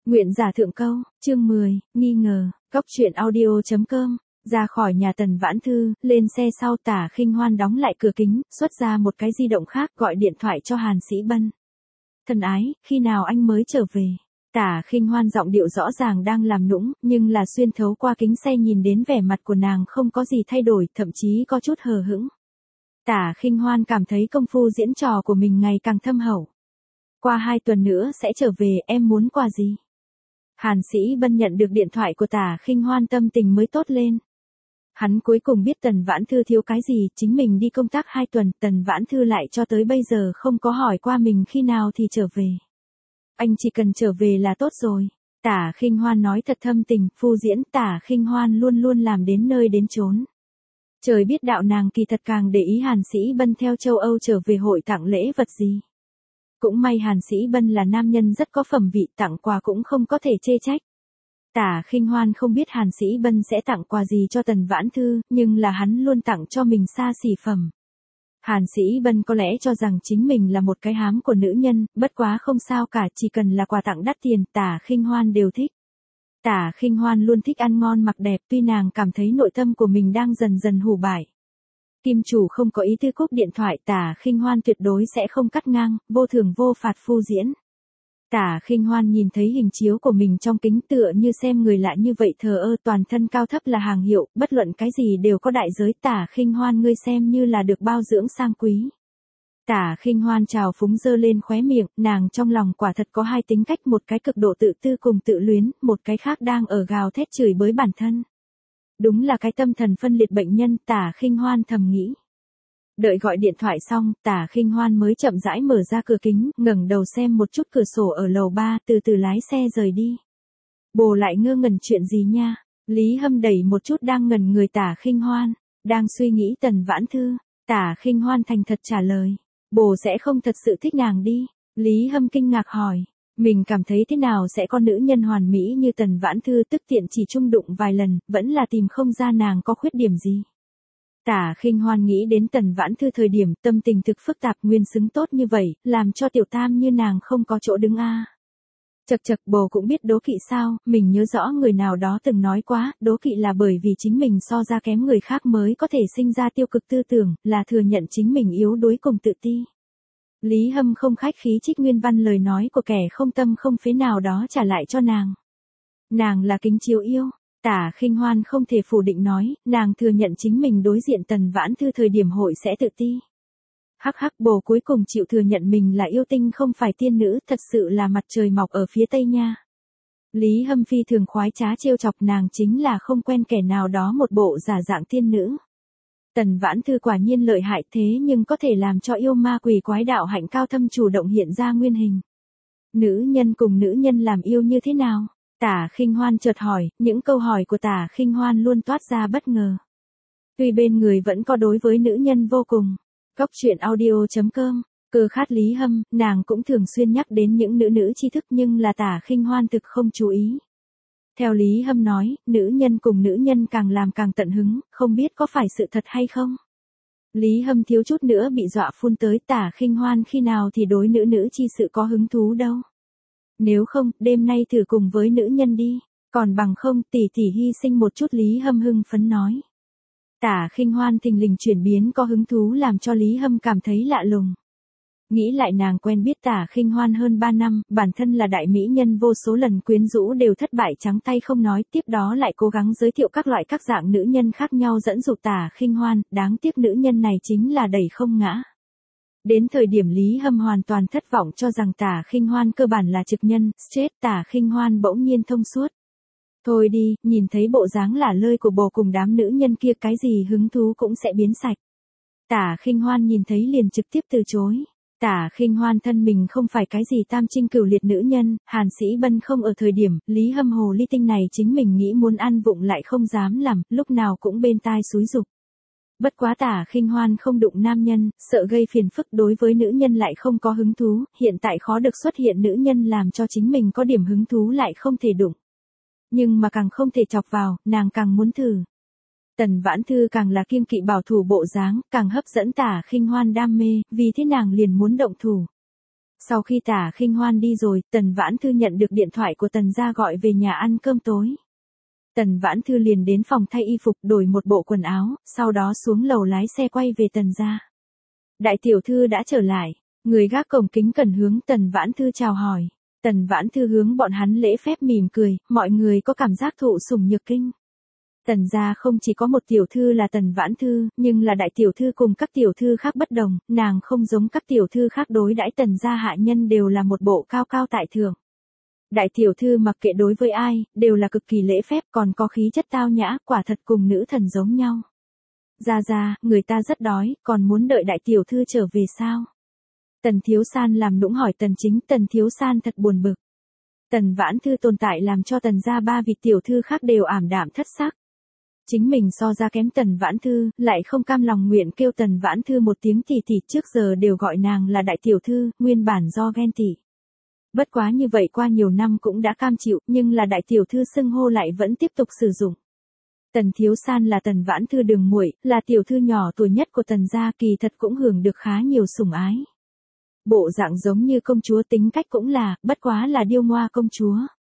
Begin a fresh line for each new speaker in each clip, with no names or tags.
Nguyện giả thượng câu, chương 10, nghi ngờ, góc truyện audio.com. Ra khỏi nhà Tần Vãn Thư, lên xe sau Tả Khinh Hoan đóng lại cửa kính, xuất ra một cái di động khác gọi điện thoại cho Hàn Sĩ Bân. Thân ái, khi nào anh mới trở về? Tả Khinh Hoan giọng điệu rõ ràng đang làm nũng, nhưng là xuyên thấu qua kính xe nhìn đến vẻ mặt của nàng không có gì thay đổi, thậm chí có chút hờ hững. Tả Khinh Hoan cảm thấy công phu diễn trò của mình ngày càng thâm hậu. Qua 2 tuần nữa sẽ trở về, em muốn quà gì? Hàn Sĩ Bân nhận được điện thoại của Tả Khinh Hoan tâm tình mới tốt lên. Hắn cuối cùng biết Tần Vãn Thư thiếu cái gì, chính mình đi công tác 2 tuần, Tần Vãn Thư lại cho tới bây giờ không có hỏi qua mình khi nào thì trở về. Anh chỉ cần trở về là tốt rồi. Tả Khinh Hoan nói thật thâm tình, phu diễn Tả Khinh Hoan luôn luôn làm đến nơi đến chốn. Trời biết đạo nàng kỳ thật càng để ý Hàn Sĩ Bân theo châu Âu trở về hội tặng lễ vật gì. Cũng may Hàn Sĩ Bân là nam nhân rất có phẩm vị, tặng quà cũng không có thể chê trách. Tả Khinh Hoan không biết Hàn Sĩ Bân sẽ tặng quà gì cho Tần Vãn Thư, nhưng là hắn luôn tặng cho mình xa xỉ phẩm. Hàn Sĩ Bân có lẽ cho rằng chính mình là một cái hám của nữ nhân, bất quá không sao cả, chỉ cần là quà tặng đắt tiền, Tả Khinh Hoan đều thích. Tả Khinh Hoan luôn thích ăn ngon mặc đẹp, tuy nàng cảm thấy nội tâm của mình đang dần dần hủ bại. Kim chủ không có ý tư cúp điện thoại, Tả Khinh Hoan tuyệt đối sẽ không cắt ngang, vô thưởng vô phạt phu diễn. Tả Khinh Hoan nhìn thấy hình chiếu của mình trong kính tựa như xem người lạ như vậy thờ ơ, toàn thân cao thấp là hàng hiệu, bất luận cái gì đều có đại giới. Tả Khinh Hoan ngươi xem như là được bao dưỡng sang quý. Tả Khinh Hoan trào phúng giơ lên khóe miệng, nàng trong lòng quả thật có 2 tính cách, một cái cực độ tự tư cùng tự luyến, một cái khác đang ở gào thét chửi bới bản thân. Đúng là cái tâm thần phân liệt bệnh nhân, Tả Khinh Hoan thầm nghĩ. Đợi gọi điện thoại xong, Tả Khinh Hoan mới chậm rãi mở ra cửa kính, ngẩng đầu xem một chút cửa sổ ở lầu 3, từ từ lái xe rời đi. Bồ lại ngơ ngẩn chuyện gì nha? Lý Hâm đẩy một chút đang ngẩn người Tả Khinh Hoan, đang suy nghĩ Tần Vãn Thư. Tả Khinh Hoan thành thật trả lời, bồ sẽ không thật sự thích nàng đi. Lý Hâm kinh ngạc hỏi, mình cảm thấy thế nào sẽ có nữ nhân hoàn mỹ như Tần Vãn Thư, tức tiện chỉ chung đụng vài lần, vẫn là tìm không ra nàng có khuyết điểm gì. Tả Khinh Hoan nghĩ đến Tần Vãn Thư thời điểm tâm tình thực phức tạp, nguyên xứng tốt như vậy, làm cho tiểu tam như nàng không có chỗ đứng a. Chậc chậc, bồ cũng biết đố kỵ sao? Mình nhớ rõ người nào đó từng nói quá, đố kỵ là bởi vì chính mình so ra kém người khác mới có thể sinh ra tiêu cực tư tưởng, là thừa nhận chính mình yếu đuối cùng tự ti. Lý Hâm không khách khí trích nguyên văn lời nói của kẻ không tâm không phế nào đó trả lại cho nàng. Nàng là kính chiếu yêu. Tả Khinh Hoan không thể phủ định nói, nàng thừa nhận chính mình đối diện Tần Vãn Thư thời điểm hội sẽ tự ti. Hắc hắc, bồ cuối cùng chịu thừa nhận mình là yêu tinh không phải tiên nữ, thật sự là mặt trời mọc ở phía tây nha. Lý Hâm phi thường khoái trá trêu chọc nàng, chính là không quen kẻ nào đó một bộ giả dạng tiên nữ. Tần Vãn Thư quả nhiên lợi hại, thế nhưng có thể làm cho yêu ma quỷ quái đạo hạnh cao thâm chủ động hiện ra nguyên hình. Nữ nhân cùng nữ nhân làm yêu như thế nào? Tả Khinh Hoan chợt hỏi, những câu hỏi của Tả Khinh Hoan luôn toát ra bất ngờ. Tuy bên người vẫn có đối với nữ nhân vô cùng. Góc truyện audio.com, cơ khát Lý Hâm, nàng cũng thường xuyên nhắc đến những nữ tri thức, nhưng là Tả Khinh Hoan thực không chú ý. Theo Lý Hâm nói, nữ nhân cùng nữ nhân càng làm càng tận hứng, không biết có phải sự thật hay không. Lý Hâm thiếu chút nữa bị dọa phun tới, Tả Khinh Hoan khi nào thì đối nữ chi sự có hứng thú đâu. Nếu không, đêm nay thử cùng với nữ nhân đi, còn bằng không, tỷ tỷ hy sinh một chút. Lý Hâm hưng phấn nói. Tả Khinh Hoan thình lình chuyển biến có hứng thú làm cho Lý Hâm cảm thấy lạ lùng. Nghĩ lại nàng quen biết Tả Khinh Hoan hơn 3 năm, bản thân là đại mỹ nhân, vô số lần quyến rũ đều thất bại trắng tay không nói, tiếp đó lại cố gắng giới thiệu các loại các dạng nữ nhân khác nhau dẫn dụ Tả Khinh Hoan, đáng tiếc nữ nhân này chính là đẩy không ngã. Đến thời điểm Lý Hâm hoàn toàn thất vọng cho rằng Tả Khinh Hoan cơ bản là trực nhân, stress, Tả Khinh Hoan bỗng nhiên thông suốt. Thôi đi, nhìn thấy bộ dáng lả lơi của bồ cùng đám nữ nhân kia, cái gì hứng thú cũng sẽ biến sạch. Tả Khinh Hoan nhìn thấy liền trực tiếp từ chối. Tả Khinh Hoan thân mình không phải cái gì tam trinh cửu liệt nữ nhân, Hàn Sĩ Bân không ở thời điểm, Lý Hâm hồ ly tinh này chính mình nghĩ muốn ăn vụng lại không dám làm, lúc nào cũng bên tai xúi giục. Bất quá Tả Khinh Hoan không đụng nam nhân, sợ gây phiền phức, đối với nữ nhân lại không có hứng thú, hiện tại khó được xuất hiện nữ nhân làm cho chính mình có điểm hứng thú lại không thể đụng. Nhưng mà càng không thể chọc vào, nàng càng muốn thử. Tần Vãn Thư càng là kiêng kỵ bảo thủ bộ dáng, càng hấp dẫn Tả Khinh Hoan đam mê, vì thế nàng liền muốn động thủ. Sau khi Tả Khinh Hoan đi rồi, Tần Vãn Thư nhận được điện thoại của Tần gia gọi về nhà ăn cơm tối. Tần Vãn Thư liền đến phòng thay y phục đổi một bộ quần áo, sau đó xuống lầu lái xe quay về Tần gia. Đại tiểu thư đã trở lại, người gác cổng kính cẩn hướng Tần Vãn Thư chào hỏi. Tần Vãn Thư hướng bọn hắn lễ phép mỉm cười, mọi người có cảm giác thụ sủng nhược kinh. Tần gia không chỉ có một tiểu thư là Tần Vãn Thư, nhưng là đại tiểu thư cùng các tiểu thư khác bất đồng, nàng không giống các tiểu thư khác đối đãi Tần gia hạ nhân đều là một bộ cao cao tại thượng. Đại tiểu thư mặc kệ đối với ai, đều là cực kỳ lễ phép còn có khí chất tao nhã, quả thật cùng nữ thần giống nhau. Gia, người ta rất đói, còn muốn đợi đại tiểu thư trở về sao? Tần Thiếu San làm nũng hỏi Tần Chính, Tần Thiếu San thật buồn bực. Tần Vãn Thư tồn tại làm cho Tần gia ba vị tiểu thư khác đều ảm đạm thất sắc. Chính mình so ra kém Tần Vãn Thư, lại không cam lòng nguyện kêu Tần Vãn Thư một tiếng tỷ tỷ, trước giờ đều gọi nàng là đại tiểu thư, nguyên bản do ghen tị. Bất quá như vậy qua nhiều năm cũng đã cam chịu, nhưng là đại tiểu thư xưng hô lại vẫn tiếp tục sử dụng. Tần Thiếu San là Tần Vãn Thư đường muội, là tiểu thư nhỏ tuổi nhất của Tần gia, kỳ thật cũng hưởng được khá nhiều sủng ái. Bộ dạng giống như công chúa, tính cách cũng là, bất quá là điêu ngoa công chúa.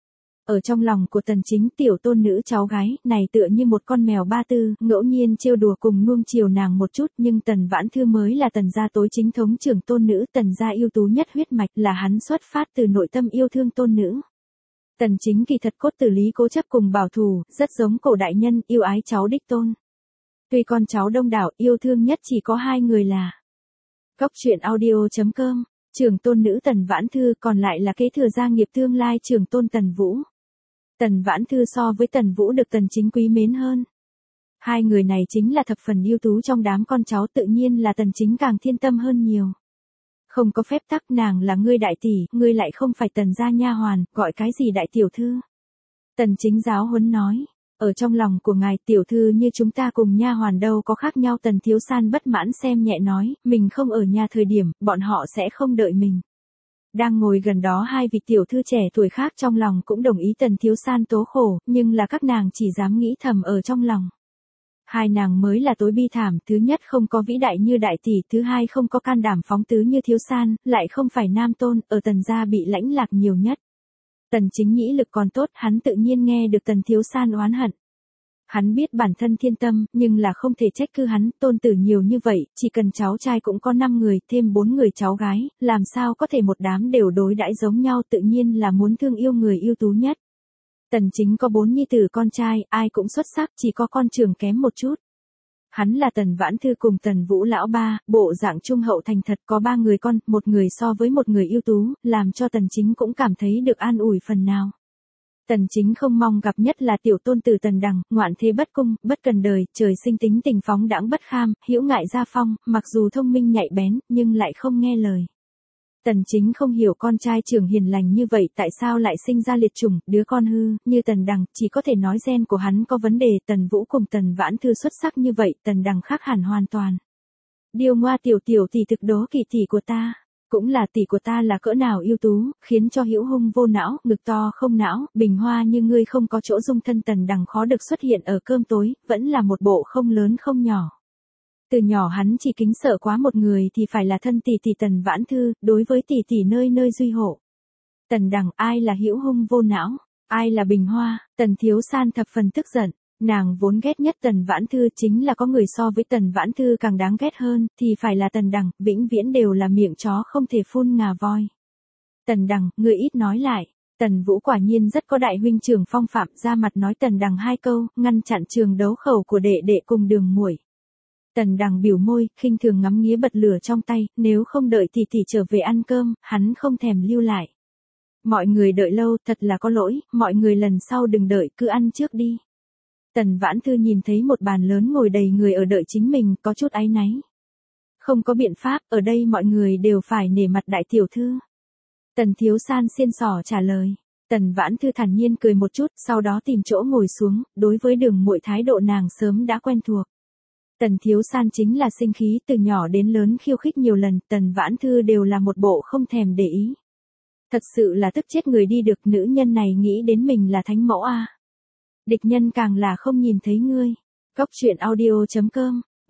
Ở trong lòng của Tần Chính, tiểu tôn nữ cháu gái này tựa như một con mèo ba tư, ngẫu nhiên trêu đùa cùng nuông chiều nàng một chút, nhưng Tần Vãn Thư mới là Tần gia tối chính thống trưởng tôn nữ, Tần gia ưu tú nhất huyết mạch, là hắn xuất phát từ nội tâm yêu thương tôn nữ. Tần Chính kỳ thật cốt tử lý cố chấp cùng bảo thủ, rất giống cổ đại nhân, yêu ái cháu đích tôn. Tuy con cháu đông đảo, yêu thương nhất chỉ có hai người là Cóc truyện audio.com, trưởng tôn nữ Tần Vãn Thư, còn lại là kế thừa gia nghiệp tương lai trưởng tôn Tần Vũ. Tần Vãn Thư so với Tần Vũ được Tần Chính quý mến hơn. Hai người này chính là thập phần ưu tú trong đám con cháu, tự nhiên là Tần Chính càng thiên tâm hơn nhiều. Không có phép tắc, nàng là ngươi đại tỷ, ngươi lại không phải Tần gia nha hoàn, gọi cái gì đại tiểu thư. Tần Chính giáo huấn nói, ở trong lòng của ngài tiểu thư như chúng ta cùng nha hoàn đâu có khác nhau. Tần Thiếu San bất mãn xem nhẹ nói, mình không ở nhà thời điểm, bọn họ sẽ không đợi mình. Đang ngồi gần đó hai vị tiểu thư trẻ tuổi khác trong lòng cũng đồng ý Tần Thiếu San tố khổ, nhưng là các nàng chỉ dám nghĩ thầm ở trong lòng. Hai nàng mới là tối bi thảm, thứ nhất không có vĩ đại như đại tỷ, thứ hai không có can đảm phóng tứ như Thiếu San, lại không phải nam tôn, ở Tần gia bị lãnh lạc nhiều nhất. Tần Chính nhĩ lực còn tốt, hắn tự nhiên nghe được Tần Thiếu San oán hận. Hắn biết bản thân thiên tâm, nhưng là không thể trách cứ hắn, tôn tử nhiều như vậy, chỉ cần cháu trai cũng có 5 người, thêm 4 người cháu gái, làm sao có thể một đám đều đối đãi giống nhau, tự nhiên là muốn thương yêu người ưu tú nhất. Tần Chính có 4 nhi tử con trai, ai cũng xuất sắc, chỉ có con trưởng kém một chút. Hắn là Tần Vãn Thư cùng Tần Vũ lão ba, bộ dạng trung hậu thành thật, có 3 người con, một người so với một người ưu tú, làm cho Tần Chính cũng cảm thấy được an ủi phần nào. Tần Chính không mong gặp nhất là tiểu tôn tử Tần Đằng, ngoạn thế bất cung, bất cần đời, trời sinh tính tình phóng đãng bất kham, hữu ngại gia phong, mặc dù thông minh nhạy bén, nhưng lại không nghe lời. Tần Chính không hiểu con trai trưởng hiền lành như vậy tại sao lại sinh ra liệt chủng, đứa con hư, như Tần Đằng, chỉ có thể nói gen của hắn có vấn đề. Tần Vũ cùng Tần Vãn Thư xuất sắc như vậy, Tần Đằng khác hẳn hoàn toàn. Điêu ngoa tiểu tỷ thực đố kỳ tỷ của ta, cũng là tỷ của ta là cỡ nào ưu tú, khiến cho hữu hung vô não, ngực to không não, bình hoa như ngươi không có chỗ dung thân. Tần Đằng khó được xuất hiện ở cơm tối, vẫn là một bộ không lớn không nhỏ. Từ nhỏ hắn chỉ kính sợ quá một người thì phải là thân tỷ tỷ Tần Vãn Thư, đối với tỷ tỷ nơi nơi duy hộ. Tần Đằng, ai là hữu hung vô não, ai là bình hoa. Tần Thiếu San thập phần tức giận, nàng vốn ghét nhất Tần Vãn Thư, chính là có người so với Tần Vãn Thư càng đáng ghét hơn, thì phải là Tần Đằng, vĩnh viễn đều là miệng chó không thể phun ngà voi. Tần Đằng, ngươi ít nói lại. Tần Vũ quả nhiên rất có đại huynh trưởng phong phạm, ra mặt nói Tần Đằng 2 câu, ngăn chặn trường đấu khẩu của đệ đệ cùng Đường muội. Tần Đằng biểu môi, khinh thường ngắm nghía bật lửa trong tay, nếu không đợi tỷ tỷ trở về ăn cơm, hắn không thèm lưu lại. Mọi người đợi lâu, thật là có lỗi, mọi người lần sau đừng đợi, cứ ăn trước đi. Tần Vãn Thư nhìn thấy một bàn lớn ngồi đầy người ở đợi chính mình, có chút áy náy. Không có biện pháp, ở đây mọi người đều phải nể mặt đại tiểu thư. Tần Thiếu San xiên xỏ trả lời. Tần Vãn Thư thản nhiên cười một chút, sau đó tìm chỗ ngồi xuống, đối với Đường muội thái độ nàng sớm đã quen thuộc. Tần Thiếu San chính là sinh khí, từ nhỏ đến lớn khiêu khích nhiều lần, Tần Vãn Thư đều là một bộ không thèm để ý. Thật sự là tức chết người đi được, nữ nhân này nghĩ đến mình là thánh mẫu a. Địch nhân càng là không nhìn thấy ngươi. Cóc truyện audio.com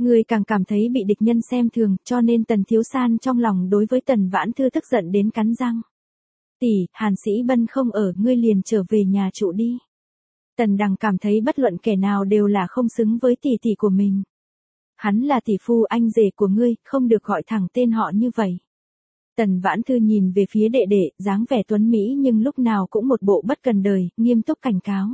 Người càng cảm thấy bị địch nhân xem thường, cho nên Tần Thiếu San trong lòng đối với Tần Vãn Thư tức giận đến cắn răng. Tỷ, Hàn Sĩ Bân không ở, ngươi liền trở về nhà trụ đi. Tần Đằng cảm thấy bất luận kẻ nào đều là không xứng với tỷ tỷ của mình. Hắn là tỷ phu anh rể của ngươi, không được gọi thẳng tên họ như vậy. Tần Vãn Thư nhìn về phía đệ đệ, dáng vẻ tuấn Mỹ nhưng lúc nào cũng một bộ bất cần đời, nghiêm túc cảnh cáo.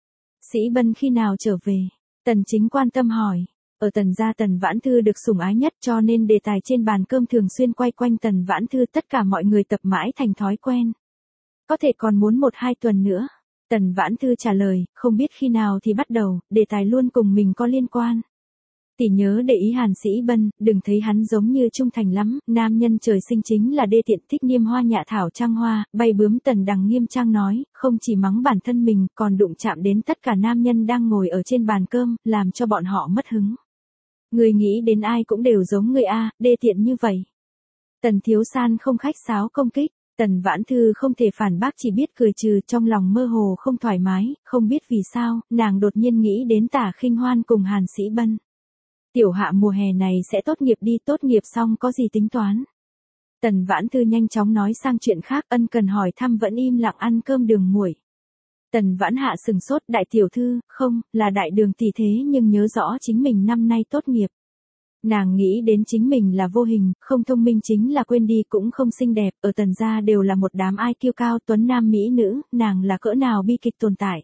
Sĩ Bân khi nào trở về? Tần Chính quan tâm hỏi. Ở Tần gia Tần Vãn Thư được sủng ái nhất cho nên đề tài trên bàn cơm thường xuyên quay quanh Tần Vãn Thư, tất cả mọi người tập mãi thành thói quen. Có thể còn muốn 1-2 tuần nữa. Tần Vãn Thư trả lời, không biết khi nào thì bắt đầu, đề tài luôn cùng mình có liên quan. Tỷ nhớ để ý Hàn Sĩ Bân, đừng thấy hắn giống như trung thành lắm, nam nhân trời sinh chính là đê tiện, thích niêm hoa nhạ thảo trang hoa, bay bướm. Tần Đằng nghiêm trang nói, không chỉ mắng bản thân mình, còn đụng chạm đến tất cả nam nhân đang ngồi ở trên bàn cơm, làm cho bọn họ mất hứng. Người nghĩ đến ai cũng đều giống người a, đê tiện như vậy. Tần Thiếu San không khách sáo công kích. Tần Vãn Thư không thể phản bác, chỉ biết cười trừ, trong lòng mơ hồ không thoải mái, không biết vì sao, nàng đột nhiên nghĩ đến Tả Khinh Hoan cùng Hàn Sĩ Bân. Tiểu Hạ mùa hè này sẽ tốt nghiệp đi, tốt nghiệp xong có gì tính toán. Tần Vãn Thư nhanh chóng nói sang chuyện khác, ân cần hỏi thăm vẫn im lặng ăn cơm đường muội. Tần Vãn Hạ sừng sốt, đại tiểu thư, không, là đại đường tỷ thế nhưng nhớ rõ chính mình năm nay tốt nghiệp. Nàng nghĩ đến chính mình là vô hình, không thông minh, chính là quên đi cũng không xinh đẹp, ở Tần gia đều là một đám ai kiêu cao tuấn nam mỹ nữ, nàng là cỡ nào bi kịch tồn tại.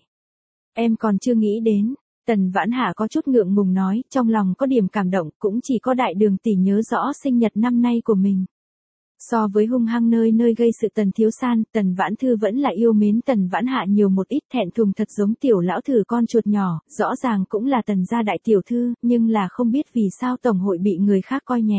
Em còn chưa nghĩ đến. Tần Vãn Hạ có chút ngượng ngùng nói, trong lòng có điểm cảm động, cũng chỉ có đại đường tỷ nhớ rõ sinh nhật năm nay của mình. So với hung hăng nơi nơi gây sự Tần Thiếu San, Tần Vãn Thư vẫn là yêu mến Tần Vãn Hạ nhiều một ít, thẹn thùng thật giống tiểu lão thử con chuột nhỏ, rõ ràng cũng là Tần gia đại tiểu thư, nhưng là không biết vì sao tổng hội bị người khác coi nhẹ.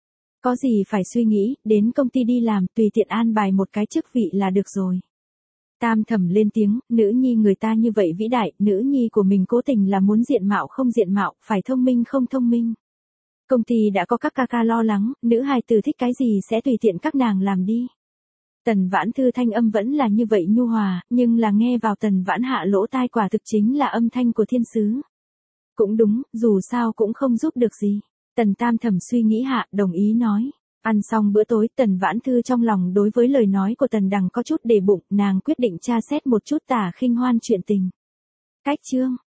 Có gì phải suy nghĩ, đến công ty đi làm, tùy tiện an bài một cái chức vị là được rồi. Tam Thẩm lên tiếng, nữ nhi người ta như vậy vĩ đại, nữ nhi của mình cố tình là muốn diện mạo không diện mạo, phải thông minh không thông minh. Công ty đã có các ca ca lo lắng, nữ hài tử thích cái gì sẽ tùy tiện các nàng làm đi. Tần Vãn Thư thanh âm vẫn là như vậy nhu hòa, nhưng là nghe vào Tần Vãn Hạ lỗ tai quả thực chính là âm thanh của thiên sứ. Cũng đúng, dù sao cũng không giúp được gì. Tần Tam Thẩm suy nghĩ hạ, đồng ý nói. Ăn xong bữa tối, Tần Vãn Thư trong lòng đối với lời nói của Tần Đằng có chút để bụng, nàng quyết định tra xét một chút Tả Khinh Hoan chuyện tình. Cách chương